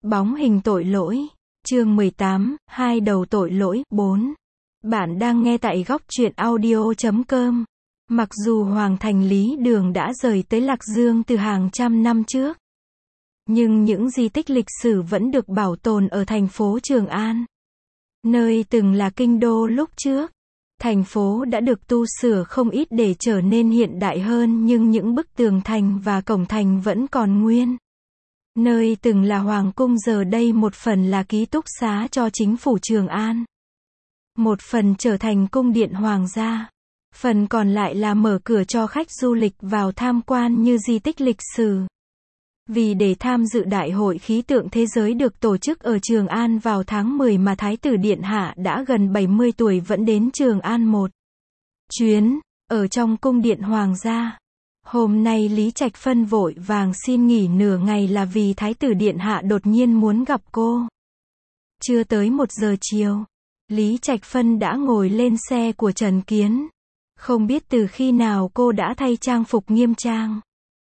Bóng hình tội lỗi. Chương 18, hai đầu tội lỗi. 4. Bạn đang nghe tại góc truyện audio.com. Mặc dù Hoàng Thành Lý Đường đã rời tới Lạc Dương từ hàng trăm năm trước, nhưng những di tích lịch sử vẫn được bảo tồn ở thành phố Trường An, nơi từng là kinh đô lúc trước. Thành phố đã được tu sửa không ít để trở nên hiện đại hơn, nhưng những bức tường thành và cổng thành vẫn còn nguyên. Nơi từng là hoàng cung giờ đây một phần là ký túc xá cho chính phủ Trường An, một phần trở thành cung điện hoàng gia, phần còn lại là mở cửa cho khách du lịch vào tham quan như di tích lịch sử. Vì để tham dự Đại hội Khí tượng Thế giới được tổ chức ở Trường An vào tháng 10 mà Thái tử Điện Hạ đã gần 70 tuổi vẫn đến Trường An một chuyến, ở trong cung điện hoàng gia. Hôm nay Lý Trạch Phân vội vàng xin nghỉ nửa ngày là vì Thái tử Điện Hạ đột nhiên muốn gặp cô. Chưa tới 1 giờ chiều, Lý Trạch Phân đã ngồi lên xe của Trần Kiến. Không biết từ khi nào cô đã thay trang phục nghiêm trang.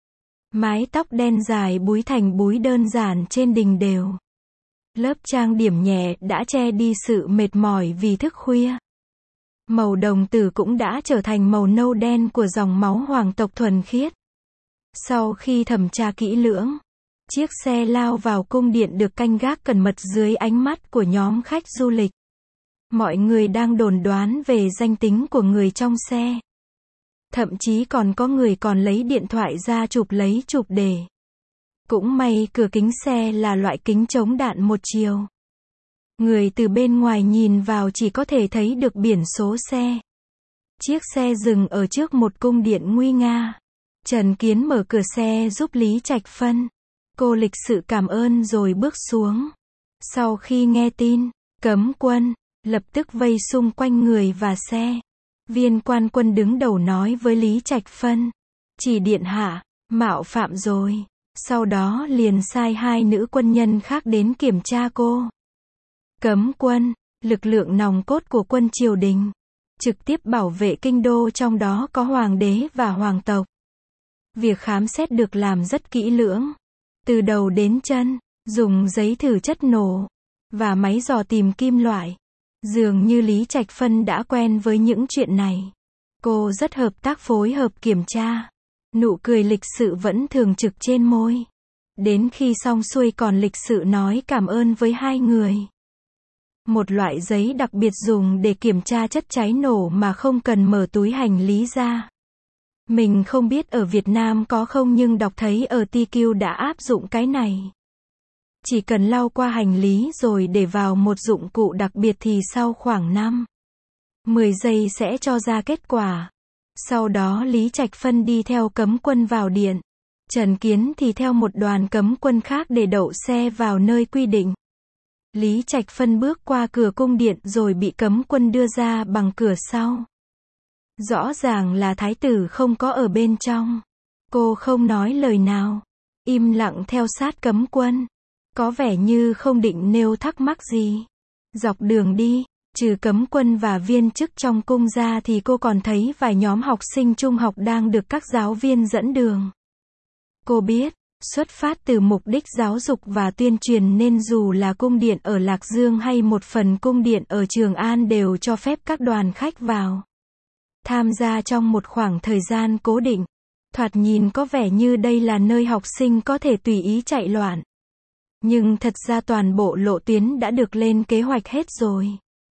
Mái tóc đen dài búi thành búi đơn giản trên đỉnh đều. Lớp trang điểm nhẹ đã che đi sự mệt mỏi vì thức khuya. Màu đồng tử cũng đã trở thành màu nâu đen của dòng máu hoàng tộc thuần khiết. Sau khi thẩm tra kỹ lưỡng, chiếc xe lao vào cung điện được canh gác cẩn mật dưới ánh mắt của nhóm khách du lịch. Mọi người đang đồn đoán về danh tính của người trong xe. Thậm chí còn có người còn lấy điện thoại ra chụp đề. Cũng may cửa kính xe là loại kính chống đạn một chiều. Người từ bên ngoài nhìn vào chỉ có thể thấy được biển số xe. Chiếc xe dừng ở trước một cung điện nguy nga. Trần Kiến mở cửa xe giúp Lý Trạch Phân. Cô lịch sự cảm ơn rồi bước xuống. Sau khi nghe tin, cấm quân lập tức vây xung quanh người và xe. Viên quan quân đứng đầu nói với Lý Trạch Phân: "Chỉ điện hạ, mạo phạm rồi." Sau đó liền sai 2 nữ quân nhân khác đến kiểm tra cô. Cấm quân, lực lượng nòng cốt của quân triều đình, trực tiếp bảo vệ kinh đô, trong đó có hoàng đế và hoàng tộc. Việc khám xét được làm rất kỹ lưỡng, từ đầu đến chân, dùng giấy thử chất nổ và máy dò tìm kim loại. Dường như Lý Trạch Phân đã quen với những chuyện này. Cô rất hợp tác phối hợp kiểm tra. Nụ cười lịch sự vẫn thường trực trên môi. Đến khi xong xuôi còn lịch sự nói cảm ơn với 2 người. Một loại giấy đặc biệt dùng để kiểm tra chất cháy nổ mà không cần mở túi hành lý ra. Mình không biết ở Việt Nam có không, nhưng đọc thấy ở TQ đã áp dụng cái này. Chỉ cần lau qua hành lý rồi để vào một dụng cụ đặc biệt thì sau khoảng 5-10 giây sẽ cho ra kết quả. Sau đó Lý Trạch Phân đi theo cấm quân vào điện. Trần Kiến thì theo một đoàn cấm quân khác để đậu xe vào nơi quy định. Lý Trạch Phân bước qua cửa cung điện rồi bị cấm quân đưa ra bằng cửa sau. Rõ ràng là thái tử không có ở bên trong. Cô không nói lời nào, im lặng theo sát cấm quân. Có vẻ như không định nêu thắc mắc gì. Dọc đường đi, trừ cấm quân và viên chức trong cung ra thì cô còn thấy vài nhóm học sinh trung học đang được các giáo viên dẫn đường. Cô biết, xuất phát từ mục đích giáo dục và tuyên truyền nên dù là cung điện ở Lạc Dương hay một phần cung điện ở Trường An đều cho phép các đoàn khách vào tham gia trong một khoảng thời gian cố định. Thoạt nhìn có vẻ như đây là nơi học sinh có thể tùy ý chạy loạn. Nhưng thật ra toàn bộ lộ tuyến đã được lên kế hoạch hết rồi.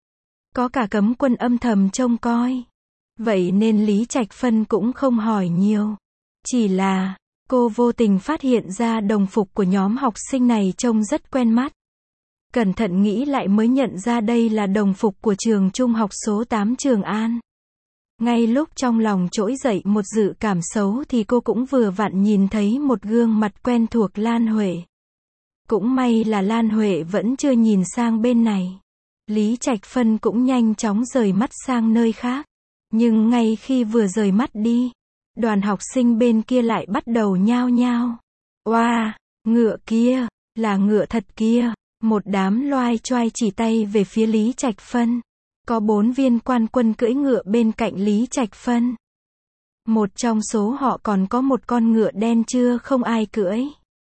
Có cả cấm quân âm thầm trông coi. Vậy nên Lý Trạch Phân cũng không hỏi nhiều. Chỉ là, cô vô tình phát hiện ra đồng phục của nhóm học sinh này trông rất quen mắt. Cẩn thận nghĩ lại mới nhận ra đây là đồng phục của trường trung học số 8 Trường An. Ngay lúc trong lòng trỗi dậy một dự cảm xấu thì cô cũng vừa vặn nhìn thấy một gương mặt quen thuộc, Lan Huệ. Cũng may là Lan Huệ vẫn chưa nhìn sang bên này. Lý Trạch Phân cũng nhanh chóng rời mắt sang nơi khác. Nhưng ngay khi vừa rời mắt đi, đoàn học sinh bên kia lại bắt đầu nhao nhao. Oa, ngựa kia, là ngựa thật kia. Một đám loai choai chỉ tay về phía Lý Trạch Phân. Có 4 viên quan quân cưỡi ngựa bên cạnh Lý Trạch Phân. Một trong số họ còn có một con ngựa đen chưa không ai cưỡi.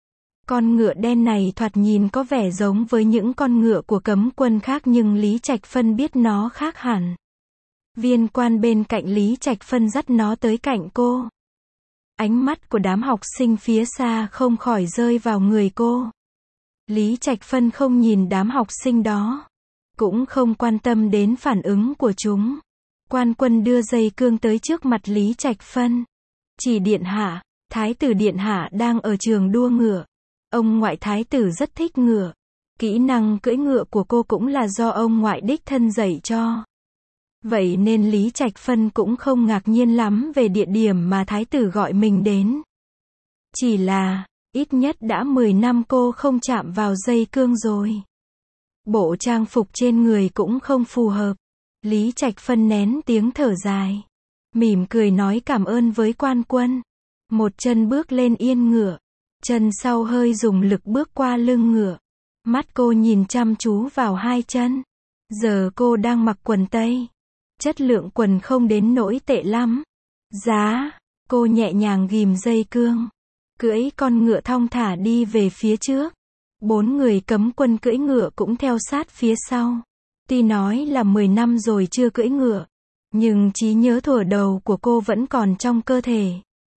Con ngựa đen này thoạt nhìn có vẻ giống với những con ngựa của cấm quân khác nhưng Lý Trạch Phân biết nó khác hẳn. Viên quan bên cạnh Lý Trạch Phân dắt nó tới cạnh cô. Ánh mắt của đám học sinh phía xa không khỏi rơi vào người cô. Lý Trạch Phân không nhìn đám học sinh đó, cũng không quan tâm đến phản ứng của chúng. Quan quân đưa dây cương tới trước mặt Lý Trạch Phân. Chỉ điện hạ, thái tử điện hạ đang ở trường đua ngựa. Ông ngoại thái tử rất thích ngựa. Kỹ năng cưỡi ngựa của cô cũng là do ông ngoại đích thân dạy cho. Vậy nên Lý Trạch Phân cũng không ngạc nhiên lắm về địa điểm mà thái tử gọi mình đến. Chỉ là, ít nhất đã 10 năm cô không chạm vào dây cương rồi. Bộ trang phục trên người cũng không phù hợp. Lý Trạch Phân nén tiếng thở dài, mỉm cười nói cảm ơn với quan quân. Một chân bước lên yên ngựa, chân sau hơi dùng lực bước qua lưng ngựa. Mắt cô nhìn chăm chú vào hai chân. Giờ cô đang mặc quần tây. Chất lượng quần không đến nỗi tệ lắm. Giá, cô nhẹ nhàng ghìm dây cương, cưỡi con ngựa thong thả đi về phía trước. 4 người cấm quân cưỡi ngựa cũng theo sát phía sau. Tuy nói là 10 năm rồi chưa cưỡi ngựa, nhưng trí nhớ thuở đầu của cô vẫn còn trong cơ thể.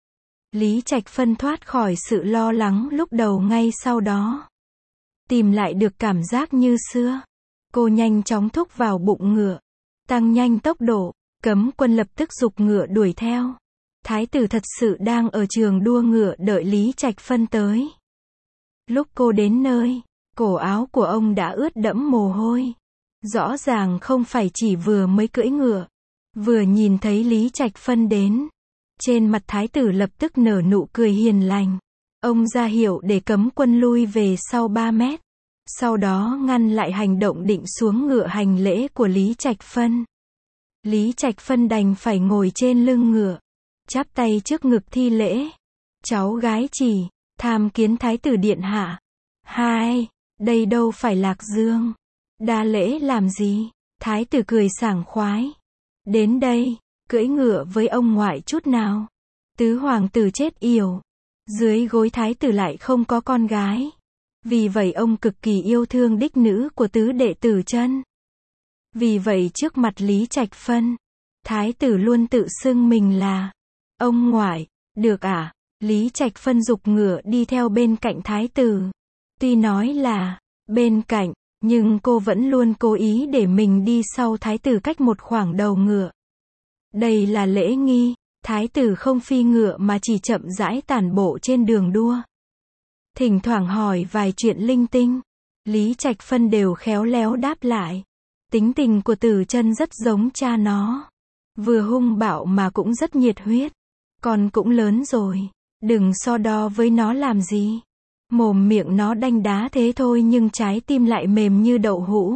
Lý Trạch Phân thoát khỏi sự lo lắng lúc đầu ngay sau đó. Tìm lại được cảm giác như xưa. Cô nhanh chóng thúc vào bụng ngựa, tăng nhanh tốc độ. Cấm quân lập tức giục ngựa đuổi theo. Thái tử thật sự đang ở trường đua ngựa đợi Lý Trạch Phân tới. Lúc cô đến nơi, cổ áo của ông đã ướt đẫm mồ hôi. Rõ ràng không phải chỉ vừa mới cưỡi ngựa. Vừa nhìn thấy Lý Trạch Phân đến, trên mặt thái tử lập tức nở nụ cười hiền lành. Ông ra hiệu để cấm quân lui về sau 3 mét. Sau đó ngăn lại hành động định xuống ngựa hành lễ của Lý Trạch Phân. Lý Trạch Phân đành phải ngồi trên lưng ngựa, chắp tay trước ngực thi lễ. Cháu gái chỉ, tham kiến thái tử điện hạ. Hai, đây đâu phải Lạc Dương. Đa lễ làm gì? Thái tử cười sảng khoái. Đến đây, cưỡi ngựa với ông ngoại chút nào. Tứ hoàng tử chết yểu. Dưới gối thái tử lại không có con gái. Vì vậy ông cực kỳ yêu thương đích nữ của tứ đệ tử Chân. Vì vậy trước mặt Lý Trạch Phân, thái tử luôn tự xưng mình là ông ngoại. Được à? Lý Trạch Phân giục ngựa đi theo bên cạnh thái tử. Tuy nói là bên cạnh, nhưng cô vẫn luôn cố ý để mình đi sau thái tử cách một khoảng đầu ngựa. Đây là lễ nghi, thái tử không phi ngựa mà chỉ chậm rãi tản bộ trên đường đua. Thỉnh thoảng hỏi vài chuyện linh tinh, Lý Trạch Phân đều khéo léo đáp lại. Tính tình của Tử Chân rất giống cha nó. Vừa hung bạo mà cũng rất nhiệt huyết. Con cũng lớn rồi, đừng so đo với nó làm gì. Mồm miệng nó đanh đá thế thôi nhưng trái tim lại mềm như đậu hũ.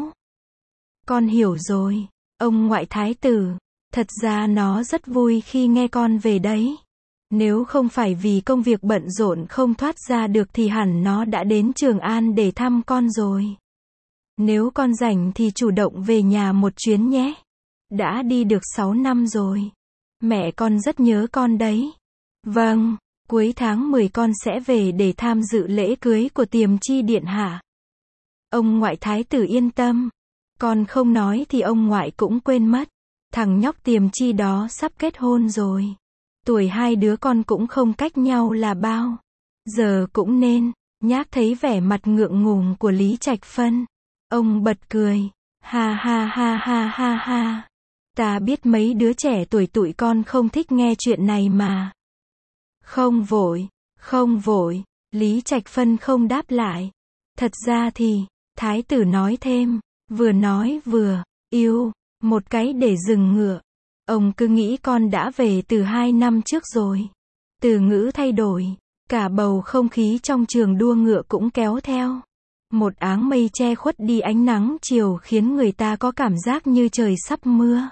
Con hiểu rồi, ông ngoại thái tử. Thật ra nó rất vui khi nghe con về đấy. Nếu không phải vì công việc bận rộn không thoát ra được thì hẳn nó đã đến Trường An để thăm con rồi. Nếu con rảnh thì chủ động về nhà một chuyến nhé. Đã đi được 6 năm rồi. Mẹ con rất nhớ con đấy. Vâng, cuối tháng 10 con sẽ về để tham dự lễ cưới của Tiềm Chi điện hạ. Ông ngoại thái tử yên tâm. Con không nói thì ông ngoại cũng quên mất. Thằng nhóc Tiềm Chi đó sắp kết hôn rồi. Tuổi hai đứa con cũng không cách nhau là bao. Giờ cũng nên. Nhác thấy vẻ mặt ngượng ngùng của Lý Trạch Phân. Ông bật cười. Ha ha ha ha ha ha. Ta biết mấy đứa trẻ tuổi tụi con không thích nghe chuyện này mà. Không vội, không vội. Lý Trạch Phân không đáp lại. Thật ra thì, thái tử nói thêm, vừa nói vừa, yêu, một cái để dừng ngựa. Ông cứ nghĩ con đã về từ 2 năm trước rồi. Từ ngữ thay đổi, cả bầu không khí trong trường đua ngựa cũng kéo theo. Một áng mây che khuất đi ánh nắng chiều khiến người ta có cảm giác như trời sắp mưa.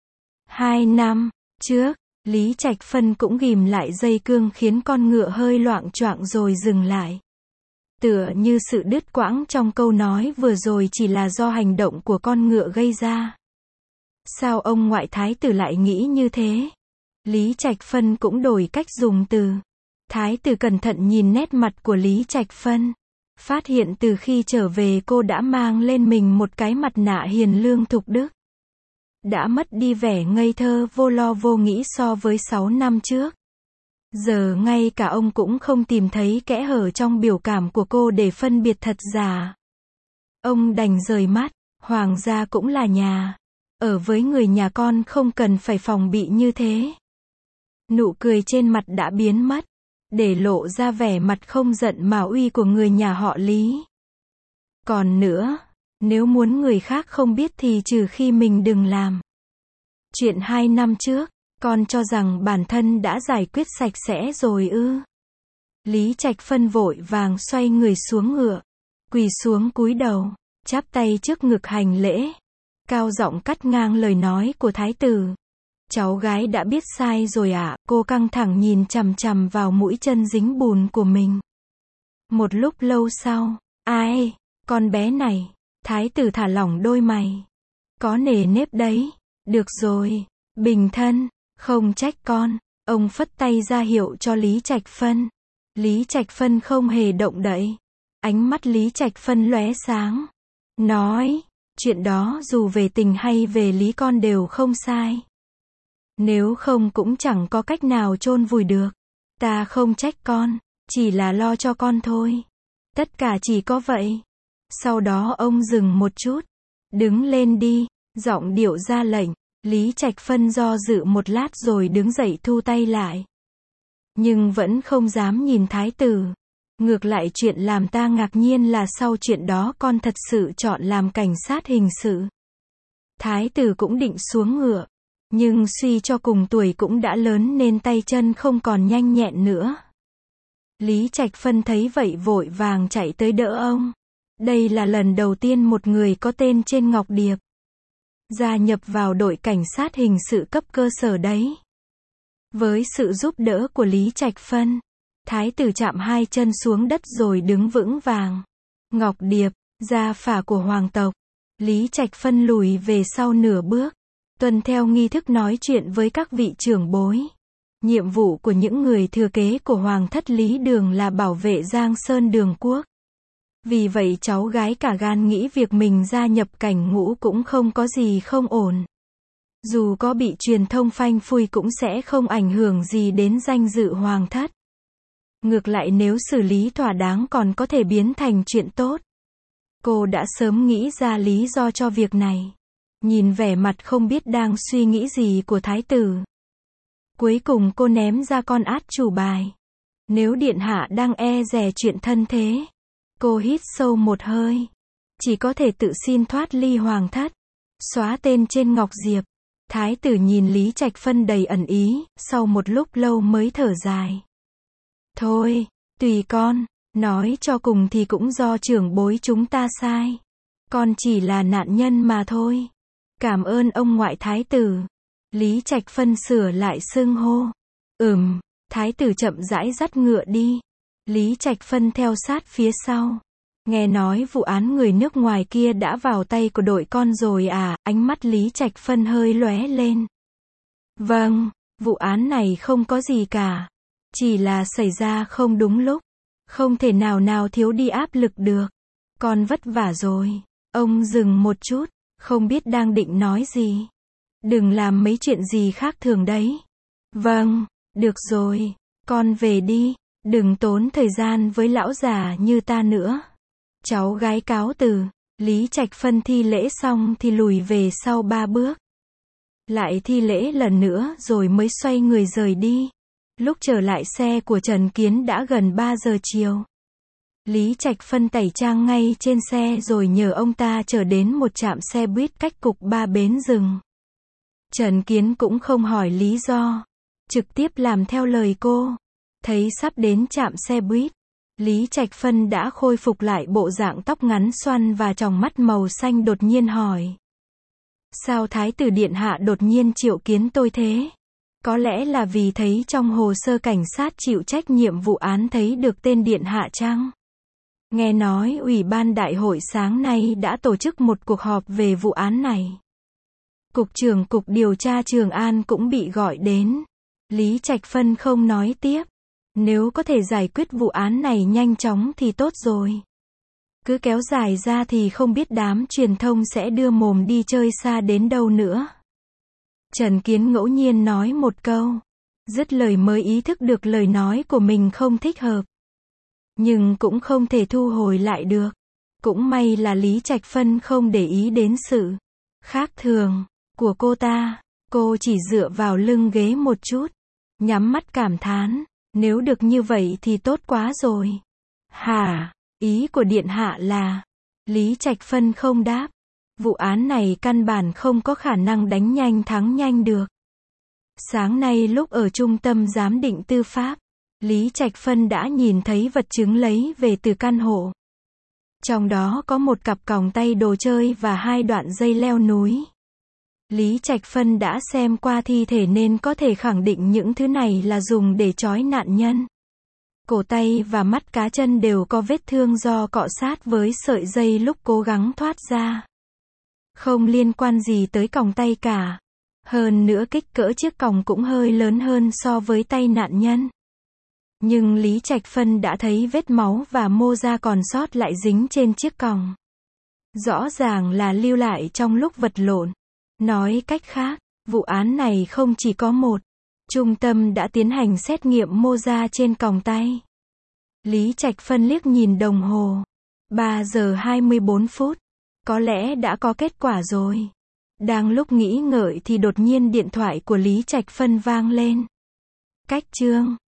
2 năm trước, Lý Trạch Phân cũng ghìm lại dây cương khiến con ngựa hơi loạng choạng rồi dừng lại. Tựa như sự đứt quãng trong câu nói vừa rồi chỉ là do hành động của con ngựa gây ra. Sao ông ngoại thái tử lại nghĩ như thế? Lý Trạch Phân cũng đổi cách dùng từ. Thái tử cẩn thận nhìn nét mặt của Lý Trạch Phân. Phát hiện từ khi trở về cô đã mang lên mình một cái mặt nạ hiền lương thục đức. Đã mất đi vẻ ngây thơ vô lo vô nghĩ so với 6 năm trước. Giờ ngay cả ông cũng không tìm thấy kẽ hở trong biểu cảm của cô để phân biệt thật giả. Ông đành rời mắt, hoàng gia cũng là nhà. Ở với người nhà con không cần phải phòng bị như thế. Nụ cười trên mặt đã biến mất, để lộ ra vẻ mặt không giận mà uy của người nhà họ Lý. Còn nữa, nếu muốn người khác không biết thì trừ khi mình đừng làm. Chuyện 2 năm trước, con cho rằng bản thân đã giải quyết sạch sẽ rồi ư? Lý Trạch Phân vội vàng xoay người xuống ngựa, quỳ xuống cúi đầu, chắp tay trước ngực hành lễ, cao giọng cắt ngang lời nói của thái tử. Cháu gái đã biết sai rồi ạ, cô căng thẳng nhìn chằm chằm vào mũi chân dính bùn của mình. Một lúc lâu sau, ai, con bé này, thái tử thả lỏng đôi mày. Có nề nếp đấy, được rồi, bình thân, không trách con. Ông phất tay ra hiệu cho Lý Trạch Phân. Lý Trạch Phân không hề động đậy. Ánh mắt Lý Trạch Phân lóe sáng. Nói, chuyện đó dù về tình hay về lý con đều không sai. Nếu không cũng chẳng có cách nào chôn vùi được. Ta không trách con, chỉ là lo cho con thôi. Tất cả chỉ có vậy. Sau đó ông dừng một chút. Đứng lên đi, giọng điệu ra lệnh. Lý Trạch Phân do dự một lát rồi đứng dậy thu tay lại. Nhưng vẫn không dám nhìn thái tử. Ngược lại chuyện làm ta ngạc nhiên là sau chuyện đó con thật sự chọn làm cảnh sát hình sự. Thái tử cũng định xuống ngựa. Nhưng suy cho cùng tuổi cũng đã lớn nên tay chân không còn nhanh nhẹn nữa. Lý Trạch Phân thấy vậy vội vàng chạy tới đỡ ông. Đây là lần đầu tiên một người có tên trên Ngọc Điệp gia nhập vào đội cảnh sát hình sự cấp cơ sở đấy. Với sự giúp đỡ của Lý Trạch Phân, thái tử chạm hai chân xuống đất rồi đứng vững vàng. Ngọc Điệp, gia phả của hoàng tộc. Lý Trạch Phân lùi về sau nửa bước, tuân theo nghi thức nói chuyện với các vị trưởng bối. Nhiệm vụ của những người thừa kế của Hoàng thất Lý Đường là bảo vệ Giang Sơn Đường Quốc. Vì vậy cháu gái cả gan nghĩ việc mình gia nhập cảnh ngũ cũng không có gì không ổn. Dù có bị truyền thông phanh phui cũng sẽ không ảnh hưởng gì đến danh dự Hoàng thất. Ngược lại nếu xử lý thỏa đáng còn có thể biến thành chuyện tốt. Cô đã sớm nghĩ ra lý do cho việc này. Nhìn vẻ mặt không biết đang suy nghĩ gì của thái tử. Cuối cùng cô ném ra con át chủ bài. Nếu điện hạ đang e dè chuyện thân thế. Cô hít sâu một hơi. Chỉ có thể tự xin thoát ly hoàng thất. Xóa tên trên Ngọc Diệp. Thái tử nhìn Lý Trạch Phân đầy ẩn ý, sau một lúc lâu mới thở dài. Thôi, tùy con, nói cho cùng thì cũng do trưởng bối chúng ta sai. Con chỉ là nạn nhân mà thôi. Cảm ơn ông ngoại thái tử. Lý Trạch Phân sửa lại xưng hô. Thái tử chậm rãi dắt ngựa đi. Lý Trạch Phân theo sát phía sau. Nghe nói vụ án người nước ngoài kia đã vào tay của đội con rồi à, ánh mắt Lý Trạch Phân hơi lóe lên. Vâng, vụ án này không có gì cả. Chỉ là xảy ra không đúng lúc. Không thể nào thiếu đi áp lực được. Con vất vả rồi. Ông dừng một chút, không biết đang định nói gì. Đừng làm mấy chuyện gì khác thường đấy. Vâng, được rồi, con về đi, đừng tốn thời gian với lão già như ta nữa. Cháu gái cáo từ. Lý Trạch Phân thi lễ xong thì lùi về sau 3 bước. Lại thi lễ lần nữa rồi mới xoay người rời đi. Lúc trở lại xe của Trần Kiến đã gần 3 giờ chiều. Lý Trạch Phân tẩy trang ngay trên xe rồi nhờ ông ta chở đến một trạm xe buýt cách cục 3 bến dừng. Trần Kiến cũng không hỏi lý do, trực tiếp làm theo lời cô. Thấy sắp đến trạm xe buýt, Lý Trạch Phân đã khôi phục lại bộ dạng tóc ngắn xoăn và tròng mắt màu xanh đột nhiên hỏi. Sao Thái tử Điện Hạ đột nhiên triệu kiến tôi thế? Có lẽ là vì thấy trong hồ sơ cảnh sát chịu trách nhiệm vụ án thấy được tên Điện Hạ chăng? Nghe nói Ủy ban Đại hội sáng nay đã tổ chức một cuộc họp về vụ án này. Cục trưởng Cục Điều tra Trường An cũng bị gọi đến. Lý Trạch Phân không nói tiếp. Nếu có thể giải quyết vụ án này nhanh chóng thì tốt rồi. Cứ kéo dài ra thì không biết đám truyền thông sẽ đưa mồm đi chơi xa đến đâu nữa. Trần Kiến ngẫu nhiên nói một câu. Dứt lời mới ý thức được lời nói của mình không thích hợp. Nhưng cũng không thể thu hồi lại được. Cũng may là Lý Trạch Phân không để ý đến sự khác thường của cô ta. Cô chỉ dựa vào lưng ghế một chút. Nhắm mắt cảm thán. Nếu được như vậy thì tốt quá rồi. Hả? Ý của điện hạ là... Lý Trạch Phân không đáp. Vụ án này căn bản không có khả năng đánh nhanh thắng nhanh được. Sáng nay lúc ở trung tâm giám định tư pháp, Lý Trạch Phân đã nhìn thấy vật chứng lấy về từ căn hộ. Trong đó có một cặp còng tay đồ chơi và 2 đoạn dây leo núi. Lý Trạch Phân đã xem qua thi thể nên có thể khẳng định những thứ này là dùng để trói nạn nhân. Cổ tay và mắt cá chân đều có vết thương do cọ sát với sợi dây lúc cố gắng thoát ra. Không liên quan gì tới còng tay cả. Hơn nữa kích cỡ chiếc còng cũng hơi lớn hơn so với tay nạn nhân. Nhưng Lý Trạch Phân đã thấy vết máu và mô da còn sót lại dính trên chiếc còng. Rõ ràng là lưu lại trong lúc vật lộn. Nói cách khác, vụ án này không chỉ có một. Trung tâm đã tiến hành xét nghiệm mô da trên còng tay. Lý Trạch Phân liếc nhìn đồng hồ. 3 giờ 24 phút. Có lẽ đã có kết quả rồi. Đang lúc nghĩ ngợi thì đột nhiên điện thoại của Lý Trạch Phân vang lên. Cách chương